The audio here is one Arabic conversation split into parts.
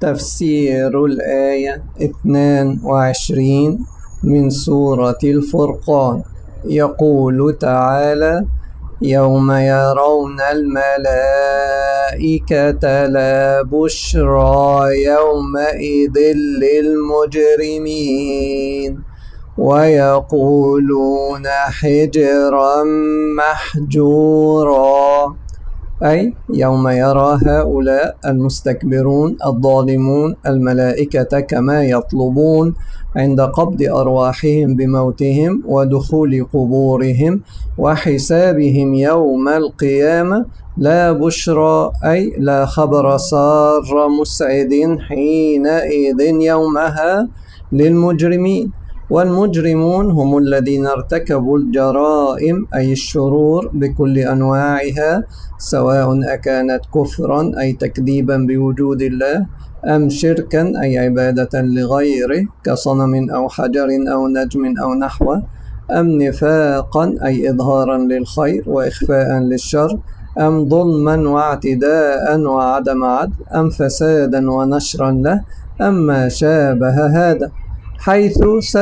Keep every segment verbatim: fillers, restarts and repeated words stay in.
تفسير الآية اثنان وعشرين من سورة الفرقان. يقول تعالى: يوم يرون الملائكة لا بشرى يومئذ للمجرمين ويقولون حجرا محجورا. أي يوم يرى هؤلاء المستكبرون الظالمون الملائكة كما يطلبون عند قبض أرواحهم بموتهم ودخول قبورهم وحسابهم يوم القيامة لا بشرى، أي لا خبر سار مسعد حينئذ يومها للمجرمين. والمجرمون هم الذين ارتكبوا الجرائم أي الشرور بكل أنواعها، سواء أكانت كفرا أي تكذيبا بوجود الله، أم شركا أي عبادة لغيره كصنم أو حجر أو نجم أو نحوه، أم نفاقا أي إظهارا للخير وإخفاء للشر، أم ظلما واعتداء وعدم عدل، أم فسادا ونشرا له، أم ما شابه هذا، حيث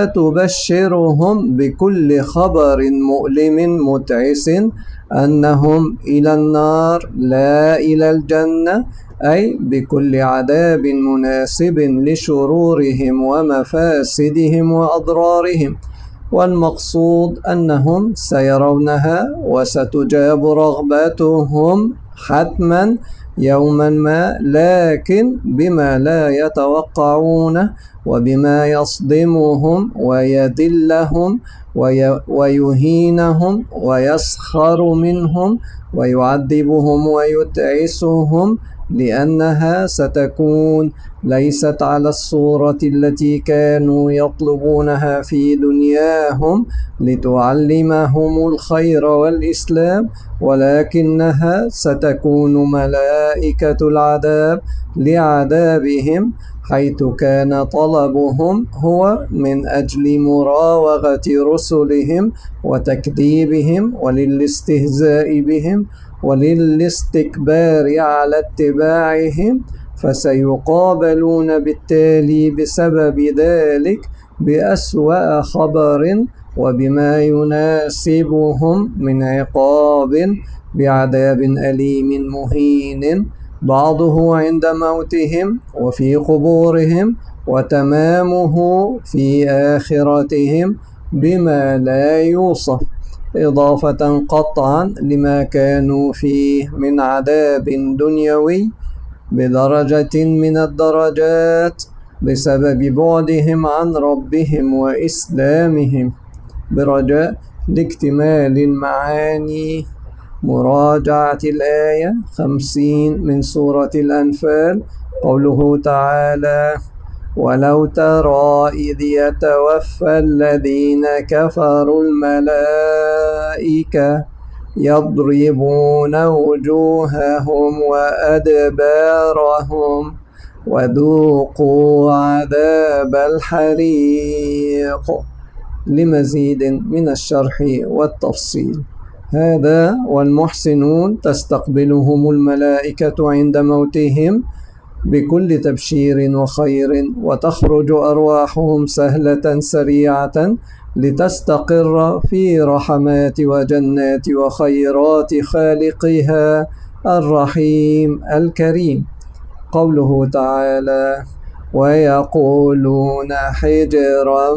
ستبشرهم بكل خبر مؤلم متعس أنهم إلى النار لا إلى الجنة، أي بكل عذاب مناسب لشرورهم ومفاسدهم وأضرارهم. والمقصود أنهم سيرونها وستجاب رغبتهم حتما يوما ما، لكن بما لا يتوقعونه وبما يصدمهم ويذلهم ويهينهم ويسخر منهم ويعذبهم ويتعسهم، لأنها ستكون ليست على الصورة التي كانوا يطلبونها في دنياهم لتعلمهم الخير والإسلام، ولكنها ستكون ملائكة العذاب لعذابهم، حيث كان طلبهم هو من أجل مراوغة رسلهم وتكذيبهم وللاستهزاء بهم وللاستكبار على اتباعهم، فسيقابلون بالتالي بسبب ذلك بأسوأ خبر وبما يناسبهم من عقاب بعذاب أليم مهين، بعضه عند موتهم وفي قبورهم، وتمامه في آخرتهم بما لا يوصف، إضافة قطعا لما كانوا فيه من عذاب دنيوي بدرجة من الدرجات بسبب بعدهم عن ربهم وإسلامهم. برجاء لاكتمال المعاني مراجعة الآية خمسين من سورة الأنفال. قوله تعالى: ولو ترى إذ يتوفى الذين كفروا الملائكة يضربون وجوههم وأدبارهم وذوقوا عذاب الحريق. لمزيد من الشرح والتفصيل. هذا والمحسنون تستقبلهم الملائكة عند موتهم بكل تبشير وخير، وتخرج أرواحهم سهلة سريعة لتستقر في رحمات وجنات وخيرات خالقها الرحيم الكريم. قوله تعالى: ويقولون حجرا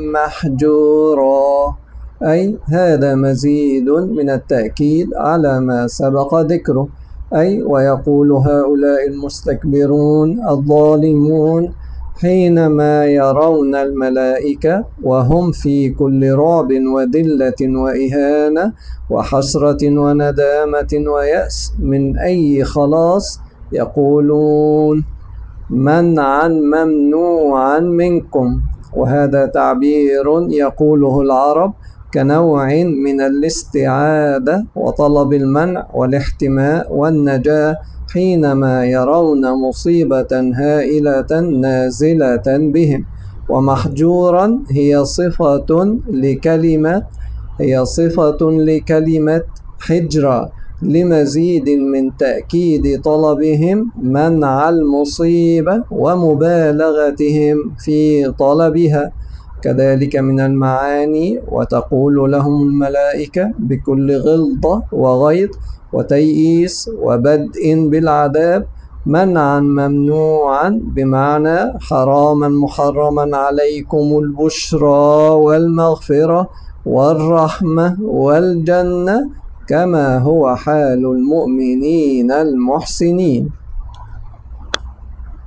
محجورا، أي هذا مزيد من التأكيد على ما سبق ذكره، أي ويقول هؤلاء المستكبرون الظالمون حينما يرون الملائكة وهم في كل رعب وذلة وإهانة وحسرة وندامة ويأس من أي خلاص، يقولون: منعا ممنوعا منكم. وهذا تعبير يقوله العرب كنوع من الاستعاذة وطلب المنع والاحتماء والنجاة حينما يرون مصيبة هائلة نازلة بهم. ومحجورا هي صفة لكلمة هي صفة لكلمة حجرة، لمزيد من تأكيد طلبهم منع المصيبة ومبالغتهم في طلبها. كذلك من المعاني: وتقول لهم الملائكة بكل غلظة وغيظ وتيئيس وبدء بالعذاب، منعا ممنوعا بمعنى حراما محرما عليكم البشرى والمغفرة والرحمة والجنة، كما هو حال المؤمنين المحسنين.